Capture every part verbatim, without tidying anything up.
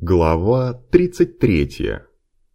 Глава тридцать третья.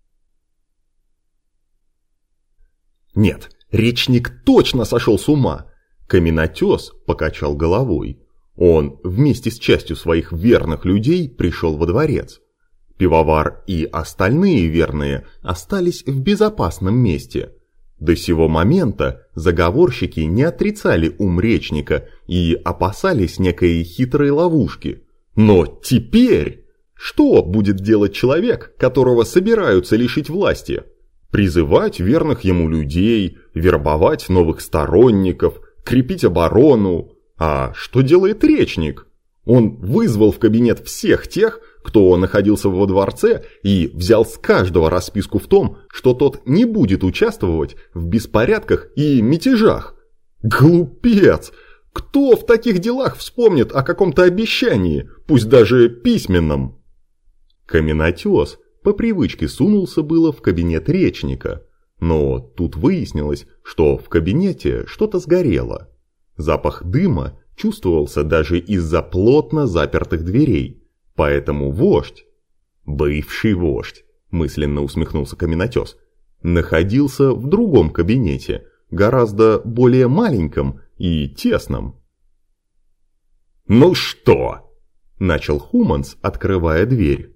Нет, речник точно сошел с ума. Каменотес покачал головой. Он вместе с частью своих верных людей пришел во дворец. Пивовар и остальные верные остались в безопасном месте. До сего момента заговорщики не отрицали ум речника и опасались некой хитрой ловушки. Но теперь... Что будет делать человек, которого собираются лишить власти? Призывать верных ему людей, вербовать новых сторонников, крепить оборону. А что делает речник? Он вызвал в кабинет всех тех, кто находился во дворце, и взял с каждого расписку в том, что тот не будет участвовать в беспорядках и мятежах. Глупец! Кто в таких делах вспомнит о каком-то обещании, пусть даже письменном? Каменотес по привычке сунулся было в кабинет речника, но тут выяснилось, что в кабинете что-то сгорело. Запах дыма чувствовался даже из-за плотно запертых дверей, поэтому вождь, бывший вождь, мысленно усмехнулся Каменотес, находился в другом кабинете, гораздо более маленьком и тесном. «Ну что?» – начал Хуманс, открывая дверь.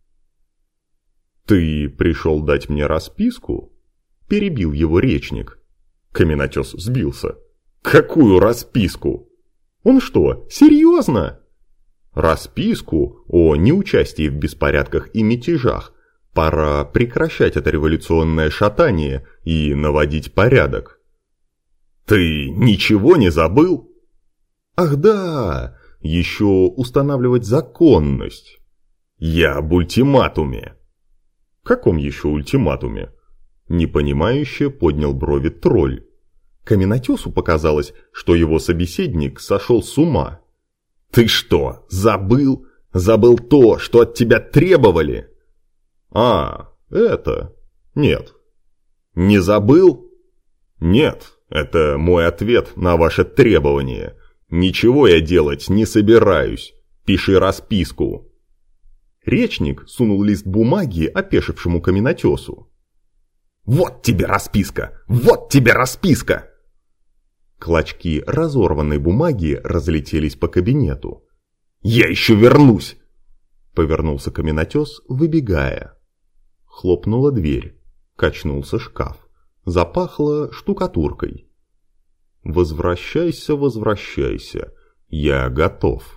«Ты пришел дать мне расписку?» – перебил его речник. Каменотес сбился. «Какую расписку? Он что, серьезно?» «Расписку о неучастии в беспорядках и мятежах. Пора прекращать это революционное шатание и наводить порядок». «Ты ничего не забыл?» «Ах да, еще устанавливать законность». «Я об ультиматуме». «Каком еще ультиматуме?» Непонимающе поднял брови тролль. Каменотесу показалось, что его собеседник сошел с ума. «Ты что, забыл? Забыл то, что от тебя требовали?» «А, это... Нет». «Не забыл?» «Нет, это мой ответ на ваше требование. Ничего я делать не собираюсь. Пиши расписку». Речник сунул лист бумаги опешившему Каменотесу. «Вот тебе расписка! Вот тебе расписка!» Клочки разорванной бумаги разлетелись по кабинету. «Я еще вернусь!» Повернулся Каменотес, выбегая. Хлопнула дверь. Качнулся шкаф. Запахло штукатуркой. «Возвращайся, возвращайся. Я готов».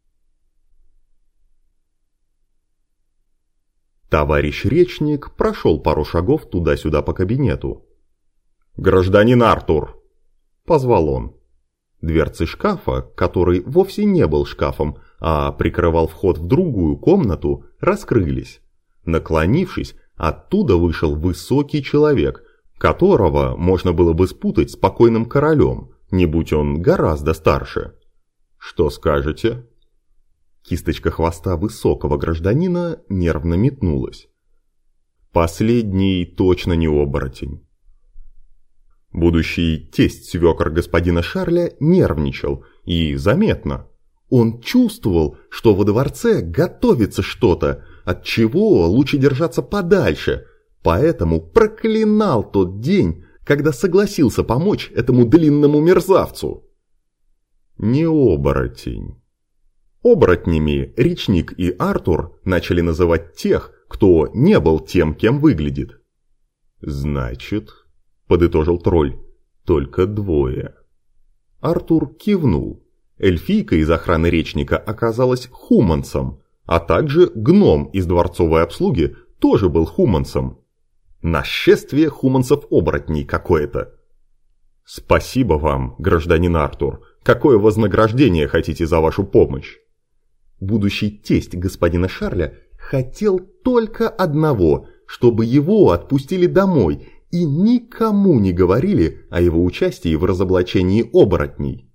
Товарищ речник прошел пару шагов туда-сюда по кабинету. «Гражданин Артур!» – позвал он. Дверцы шкафа, который вовсе не был шкафом, а прикрывал вход в другую комнату, раскрылись. Наклонившись, оттуда вышел высокий человек, которого можно было бы спутать с покойным королем, не будь он гораздо старше. «Что скажете?» Кисточка хвоста высокого гражданина нервно метнулась. Последний точно не оборотень. Будущий тесть-свекор господина Шарля нервничал, и заметно. Он чувствовал, что во дворце готовится что-то, от чего лучше держаться подальше, поэтому проклинал тот день, когда согласился помочь этому длинному мерзавцу. Не оборотень. Оборотнями речник и Артур начали называть тех, кто не был тем, кем выглядит. «Значит, — подытожил тролль, — только двое». Артур кивнул. Эльфийка из охраны речника оказалась хумансом, а также гном из дворцовой обслуги тоже был хумансом. Нашествие хумансов-оборотней какое-то. «Спасибо вам, гражданин Артур. Какое вознаграждение хотите за вашу помощь?» Будущий тесть господина Шарля хотел только одного, чтобы его отпустили домой и никому не говорили о его участии в разоблачении оборотней.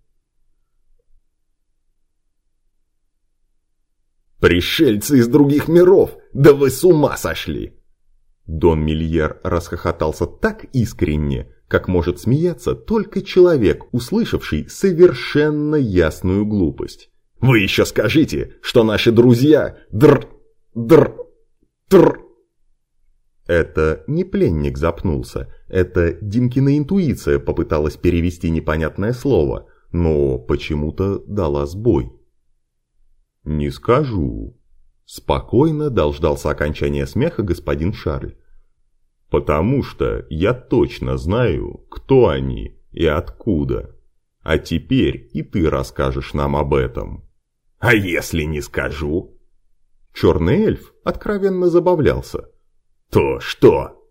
«Пришельцы из других миров! Да вы с ума сошли!» Дон Мильер расхохотался так искренне, как может смеяться только человек, услышавший совершенно ясную глупость. «Вы еще скажите, что наши друзья др...» др, тр. Это не пленник запнулся, это Димкина интуиция попыталась перевести непонятное слово, но почему-то дала сбой. «Не скажу». Спокойно дождался окончания смеха господин Шарль. «Потому что я точно знаю, кто они и откуда. А теперь и ты расскажешь нам об этом». «А если не скажу?» Черный эльф откровенно забавлялся. «То что?»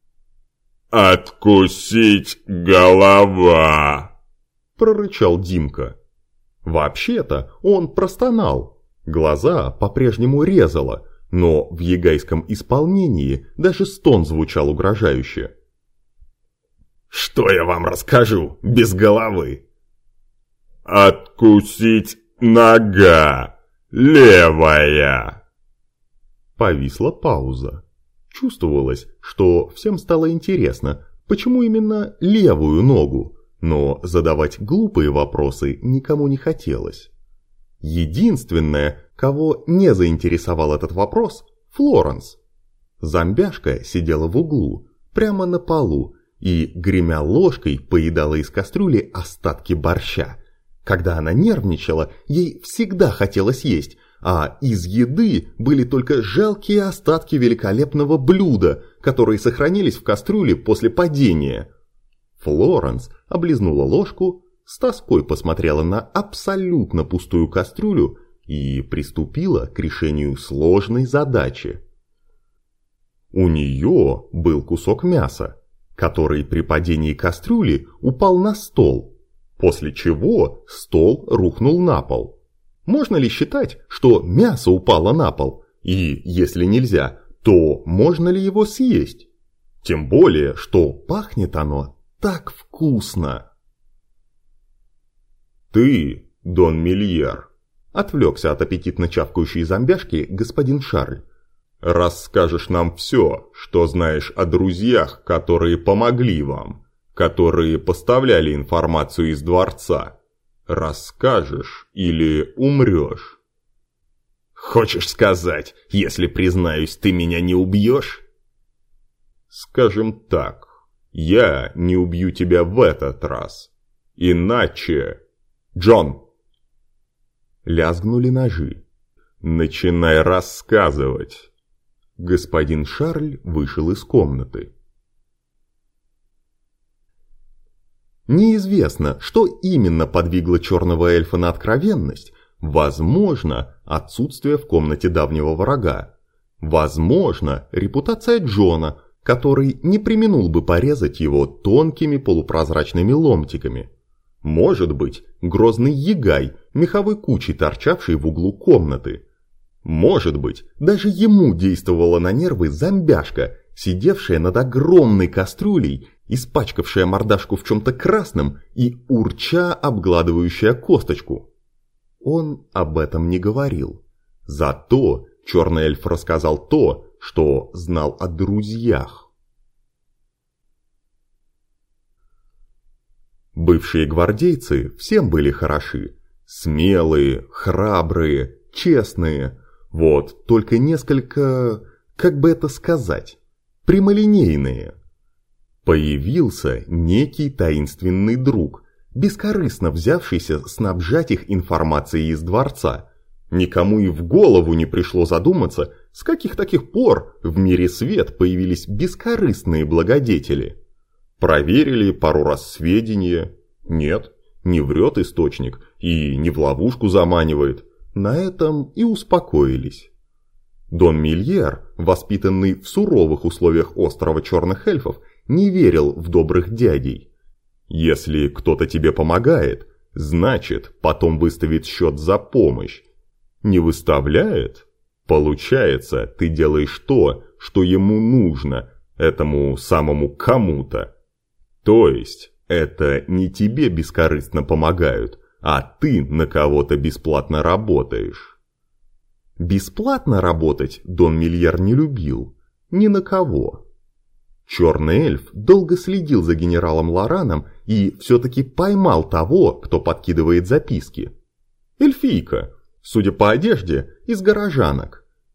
«Откусить голова!» прорычал Димка. Вообще-то он простонал. Глаза по-прежнему резало, но в егайском исполнении даже стон звучал угрожающе. «Что я вам расскажу без головы?» «Откусить нога левая!» Повисла пауза. Чувствовалось, что всем стало интересно, почему именно левую ногу, но задавать глупые вопросы никому не хотелось. Единственное, кого не заинтересовал этот вопрос – Флоренс. Зомбяшка сидела в углу, прямо на полу, и, гремя ложкой, поедала из кастрюли остатки борща. Когда она нервничала, ей всегда хотелось есть, а из еды были только жалкие остатки великолепного блюда, которые сохранились в кастрюле после падения. Флоренс облизнула ложку, с тоской посмотрела на абсолютно пустую кастрюлю и приступила к решению сложной задачи. У нее был кусок мяса, который при падении кастрюли упал на стол, после чего стол рухнул на пол. Можно ли считать, что мясо упало на пол? И если нельзя, то можно ли его съесть? Тем более, что пахнет оно так вкусно. «Ты, Дон Мильер», — отвлекся от аппетитно чавкающей зомбяшки господин Шарль, «расскажешь нам все, что знаешь о друзьях, которые помогли вам, которые поставляли информацию из дворца. Расскажешь или умрешь?» «Хочешь сказать, если признаюсь, ты меня не убьешь?» «Скажем так, я не убью тебя в этот раз. Иначе...» «Джон!» Лязгнули ножи. «Начинай рассказывать!» Господин Шарль вышел из комнаты. Неизвестно, что именно подвигло черного эльфа на откровенность. Возможно, отсутствие в комнате давнего врага. Возможно, репутация Джона, который не преминул бы порезать его тонкими полупрозрачными ломтиками. Может быть, грозный егай, меховой кучей торчавший в углу комнаты. Может быть, даже ему действовала на нервы зомбяшка, сидевшая над огромной кастрюлей, испачкавшая мордашку в чем-то красном и урча обгладывающая косточку. Он об этом не говорил. Зато черный эльф рассказал то, что знал о друзьях. Бывшие гвардейцы всем были хороши. Смелые, храбрые, честные. Вот, только несколько, как бы это сказать, прямолинейные. Появился некий таинственный друг, бескорыстно взявшийся снабжать их информацией из дворца. Никому и в голову не пришло задуматься, с каких таких пор в мире свет появились бескорыстные благодетели. Проверили пару раз сведения. Нет, не врет источник и не в ловушку заманивает. На этом и успокоились. Дон Мильер, воспитанный в суровых условиях острова черных эльфов, не верил в добрых дядей. Если кто-то тебе помогает, значит, потом выставит счет за помощь. Не выставляет? Получается, ты делаешь то, что ему нужно, этому самому кому-то. То есть, это не тебе бескорыстно помогают, а ты на кого-то бесплатно работаешь. Бесплатно работать Дон Мильер не любил. Ни на кого. Черный эльф долго следил за генералом Лораном и все-таки поймал того, кто подкидывает записки. Эльфийка, судя по одежде, из горожанок.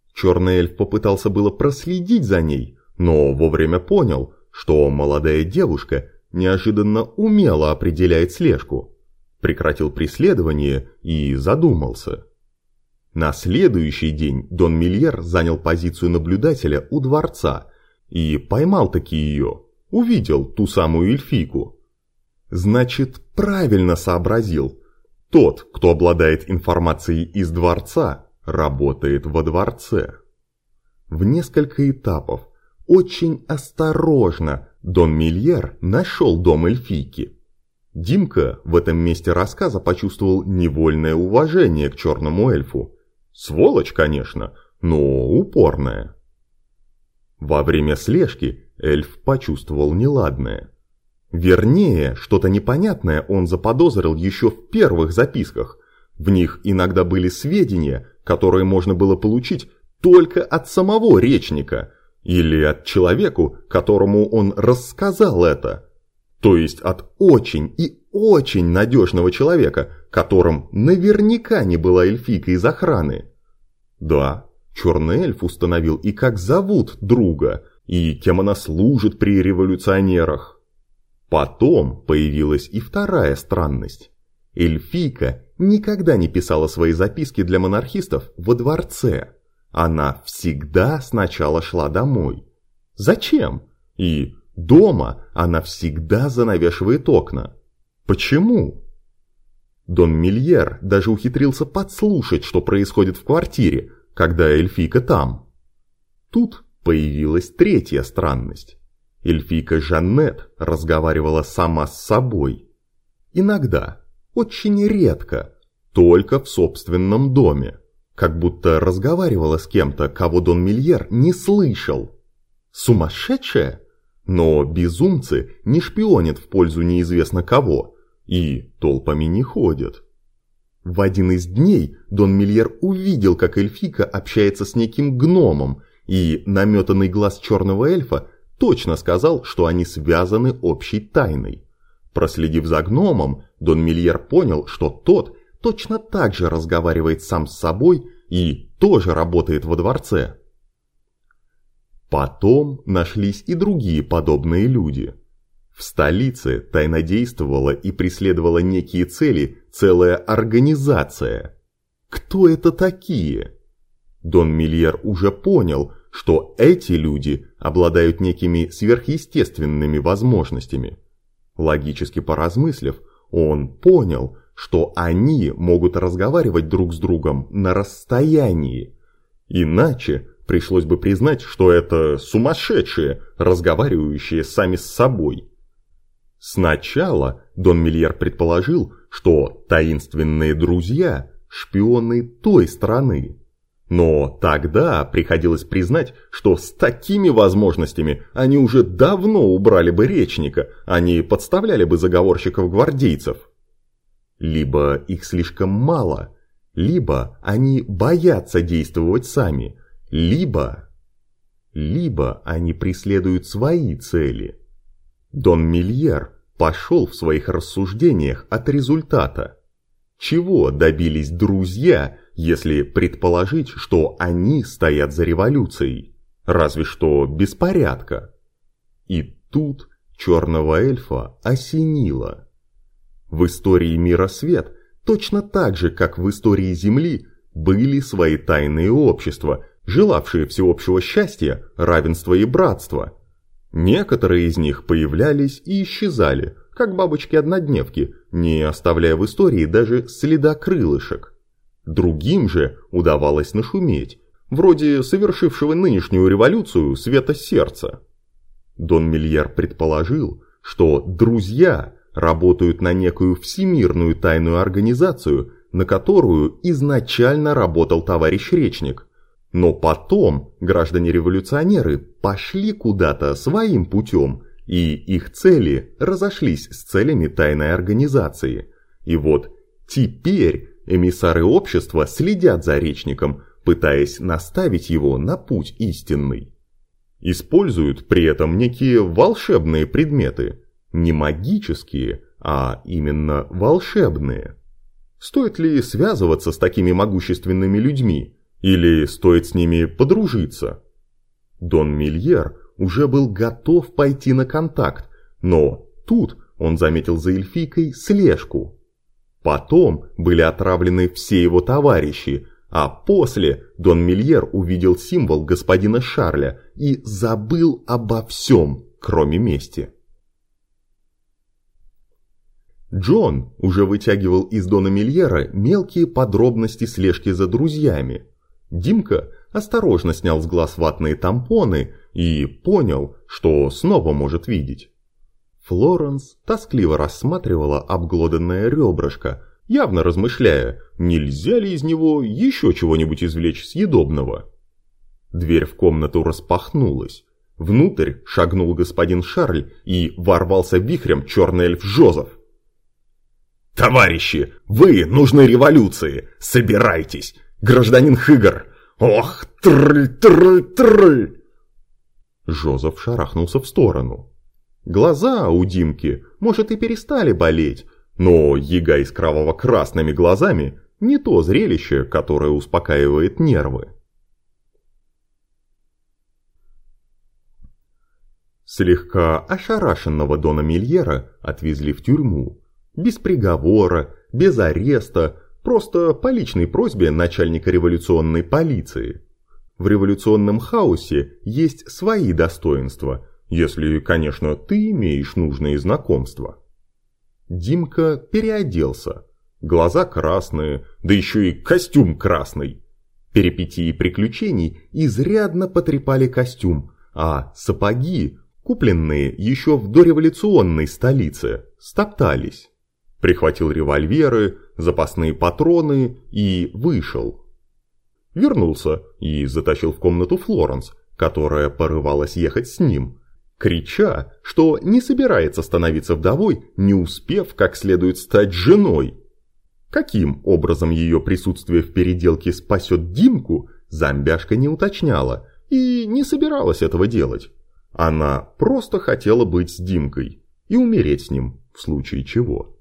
Черный эльф попытался было проследить за ней, но вовремя понял, что молодая девушка неожиданно умело определяет слежку. Прекратил преследование и задумался. На следующий день Дон Мильер занял позицию наблюдателя у дворца и поймал-таки ее, увидел ту самую эльфийку. Значит, правильно сообразил. Тот, кто обладает информацией из дворца, работает во дворце. В несколько этапов, очень осторожно, Дон Мильер нашел дом эльфийки. Димка в этом месте рассказа почувствовал невольное уважение к черному эльфу. Сволочь, конечно, но упорная. Во время слежки эльф почувствовал неладное. Вернее, что-то непонятное он заподозрил еще в первых записках. В них иногда были сведения, которые можно было получить только от самого речника или от человека, которому он рассказал это. То есть от очень и очень надежного человека, которым наверняка не была эльфийка из охраны. Да, черный эльф установил и как зовут друга, и кем она служит при революционерах. Потом появилась и вторая странность. Эльфийка никогда не писала свои записки для монархистов во дворце. Она всегда сначала шла домой. Зачем? И дома она всегда занавешивает окна. Почему? Дон Мильер даже ухитрился подслушать, что происходит в квартире, когда эльфийка там. Тут появилась третья странность. Эльфийка Жаннет разговаривала сама с собой. Иногда, очень редко, только в собственном доме. Как будто разговаривала с кем-то, кого Дон Мильер не слышал. Сумасшедшая? Но безумцы не шпионят в пользу неизвестно кого и толпами не ходят. В один из дней Дон Мильер увидел, как эльфийка общается с неким гномом, и наметанный глаз черного эльфа точно сказал, что они связаны общей тайной. Проследив за гномом, Дон Мильер понял, что тот точно так же разговаривает сам с собой и тоже работает во дворце. Потом нашлись и другие подобные люди. В столице тайнодействовала и преследовала некие цели целая организация. Кто это такие? Дон Мильер уже понял, что эти люди обладают некими сверхъестественными возможностями. Логически поразмыслив, он понял, что они могут разговаривать друг с другом на расстоянии. Иначе пришлось бы признать, что это сумасшедшие, разговаривающие сами с собой. Сначала Дон Мильер предположил, что таинственные друзья – шпионы той страны. Но тогда приходилось признать, что с такими возможностями они уже давно убрали бы речника, а не подставляли бы заговорщиков-гвардейцев. Либо их слишком мало, либо они боятся действовать сами, либо... либо они преследуют свои цели. Дон Мильер пошел в своих рассуждениях от результата. Чего добились друзья, если предположить, что они стоят за революцией? Разве что беспорядка. И тут черного эльфа осенило. В истории мира свет, точно так же, как в истории Земли, были свои тайные общества, желавшие всеобщего счастья, равенства и братства. Некоторые из них появлялись и исчезали, как бабочки-однодневки, не оставляя в истории даже следа крылышек. Другим же удавалось нашуметь, вроде совершившего нынешнюю революцию Света Сердца. Дон Мильер предположил, что друзья работают на некую всемирную тайную организацию, на которую изначально работал товарищ Речник. Но потом граждане-революционеры пошли куда-то своим путем, и их цели разошлись с целями тайной организации. И вот теперь эмиссары общества следят за Речником, пытаясь наставить его на путь истинный. Используют при этом некие волшебные предметы, не магические, а именно волшебные. Стоит ли связываться с такими могущественными людьми? Или стоит с ними подружиться? Дон Мильер уже был готов пойти на контакт, но тут он заметил за эльфийкой слежку. Потом были отравлены все его товарищи, а после Дон Мильер увидел символ господина Шарля и забыл обо всем, кроме мести. Джон уже вытягивал из Дона Мильера мелкие подробности слежки за друзьями. Димка осторожно снял с глаз ватные тампоны и понял, что снова может видеть. Флоренс тоскливо рассматривала обглоданное ребрышко, явно размышляя, нельзя ли из него еще чего-нибудь извлечь съедобного. Дверь в комнату распахнулась. Внутрь шагнул господин Шарль и ворвался вихрем черный эльф Жозеф. «Товарищи, вы нужны революции! Собирайтесь! Гражданин Хыгар! Ох, тры-тры-тры!» Жозеф шарахнулся в сторону. Глаза у Димки, может, и перестали болеть, но яга с кроваво-красными глазами не то зрелище, которое успокаивает нервы. Слегка ошарашенного Дона Мильера отвезли в тюрьму. Без приговора, без ареста, просто по личной просьбе начальника революционной полиции. В революционном хаосе есть свои достоинства, если, конечно, ты имеешь нужные знакомства. Димка переоделся. Глаза красные, да еще и костюм красный. Перипетии приключений изрядно потрепали костюм, а сапоги, купленные еще в дореволюционной столице, стоптались. Прихватил револьверы, запасные патроны и вышел. Вернулся и затащил в комнату Флоренс, которая порывалась ехать с ним, крича, что не собирается становиться вдовой, не успев как следует стать женой. Каким образом ее присутствие в переделке спасет Димку, зомбяшка не уточняла и не собиралась этого делать. Она просто хотела быть с Димкой и умереть с ним в случае чего.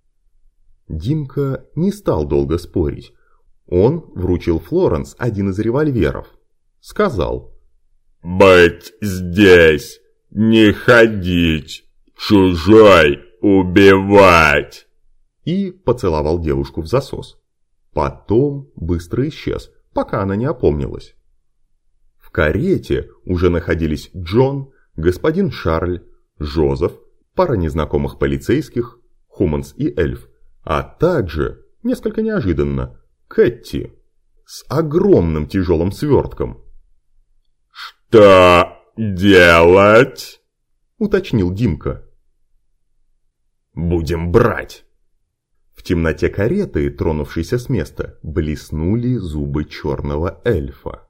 Димка не стал долго спорить. Он вручил Флоренс один из револьверов. Сказал: «Быть здесь, не ходить, чужой убивать!» И поцеловал девушку в засос. Потом быстро исчез, пока она не опомнилась. В карете уже находились Джон, господин Шарль, Жозеф, пара незнакомых полицейских, Хуманс и эльф, а также, несколько неожиданно, Кэтти с огромным тяжелым свертком. «Что делать?» – уточнил Димка. «Будем брать!» В темноте кареты, тронувшейся с места, блеснули зубы черного эльфа.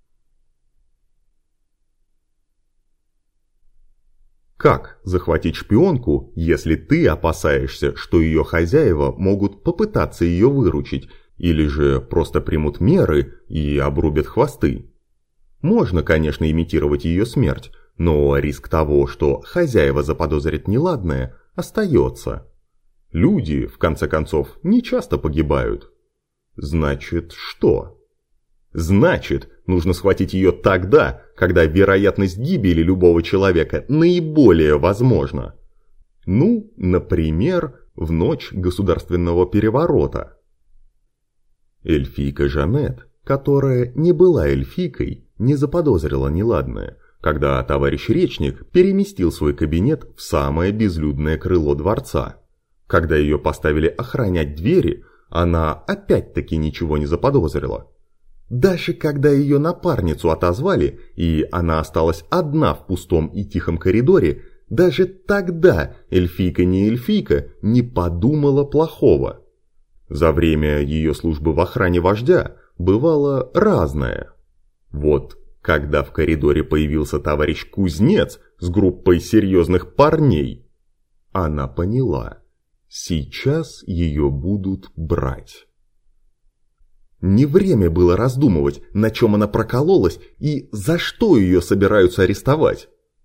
Как захватить шпионку, если ты опасаешься, что ее хозяева могут попытаться ее выручить, или же просто примут меры и обрубят хвосты? Можно, конечно, имитировать ее смерть, но риск того, что хозяева заподозрят неладное, остается. Люди, в конце концов, не часто погибают. Значит, что? Значит, нужно схватить ее тогда, когда вероятность гибели любого человека наиболее возможна. Ну, например, в ночь государственного переворота. Эльфийка Жанет, которая не была эльфийкой, не заподозрила неладное, когда товарищ Речник переместил свой кабинет в самое безлюдное крыло дворца. Когда ее поставили охранять двери, она опять-таки ничего не заподозрила. Даже когда ее напарницу отозвали, и она осталась одна в пустом и тихом коридоре, даже тогда эльфийка не эльфийка не подумала плохого. За время ее службы в охране вождя бывало разное. Вот когда в коридоре появился товарищ Кузнец с группой серьезных парней, она поняла, сейчас ее будут брать. Не время было раздумывать, на чем она прокололась и за что ее собираются арестовать.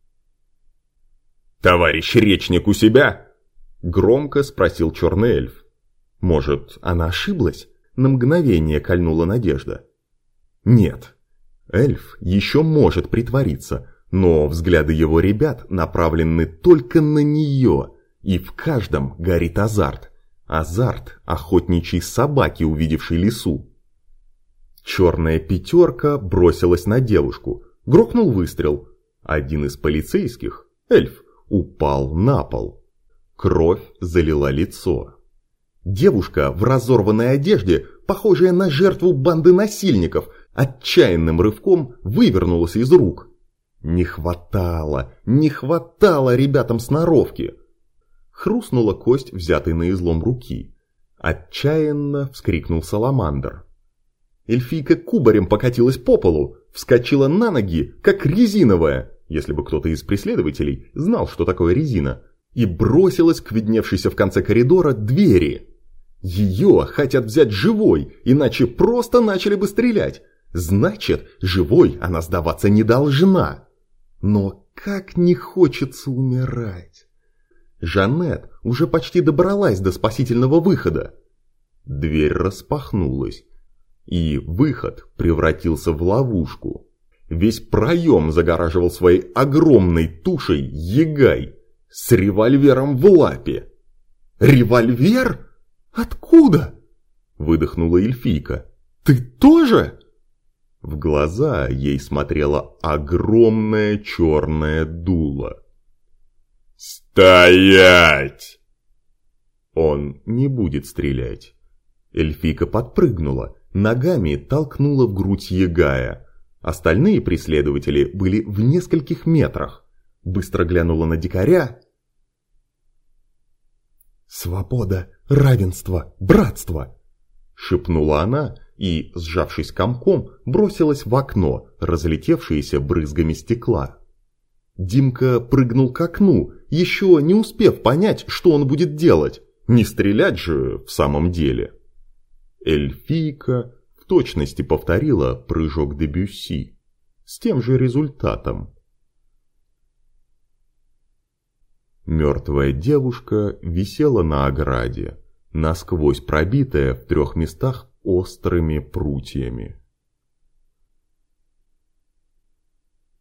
«Товарищ Речник у себя?» – громко спросил черный эльф. Может, она ошиблась? На мгновение кольнула надежда. Нет, эльф еще может притвориться, но взгляды его ребят направлены только на нее, и в каждом горит азарт. Азарт охотничьей собаки, увидевшей лису. Черная пятерка бросилась на девушку. Грохнул выстрел. Один из полицейских, эльф, упал на пол. Кровь залила лицо. Девушка в разорванной одежде, похожая на жертву банды насильников, отчаянным рывком вывернулась из рук. Не хватало, не хватало ребятам сноровки. Хрустнула кость, взятой на излом руки. Отчаянно вскрикнул Саламандр. Эльфийка кубарем покатилась по полу, вскочила на ноги, как резиновая, если бы кто-то из преследователей знал, что такое резина, и бросилась к видневшейся в конце коридора двери. Ее хотят взять живой, иначе просто начали бы стрелять. Значит, живой она сдаваться не должна. Но как не хочется умирать. Жанет уже почти добралась до спасительного выхода. Дверь распахнулась, и выход превратился в ловушку. Весь проем загораживал своей огромной тушей егай с револьвером в лапе. «Револьвер? Откуда?» – выдохнула эльфийка. «Ты тоже?» В глаза ей смотрело огромное черное дуло. «Стоять!» Он не будет стрелять. Эльфийка подпрыгнула, ногами толкнула в грудь егая. Остальные преследователи были в нескольких метрах. Быстро глянула на дикаря. «Свобода, равенство, братство!» шепнула она и, сжавшись комком, бросилась в окно, разлетевшееся брызгами стекла. Димка прыгнул к окну, еще не успев понять, что он будет делать. Не стрелять же в самом деле. Эльфийка в точности повторила прыжок Дебюсси с тем же результатом. Мертвая девушка висела на ограде, насквозь пробитая в трех местах острыми прутьями.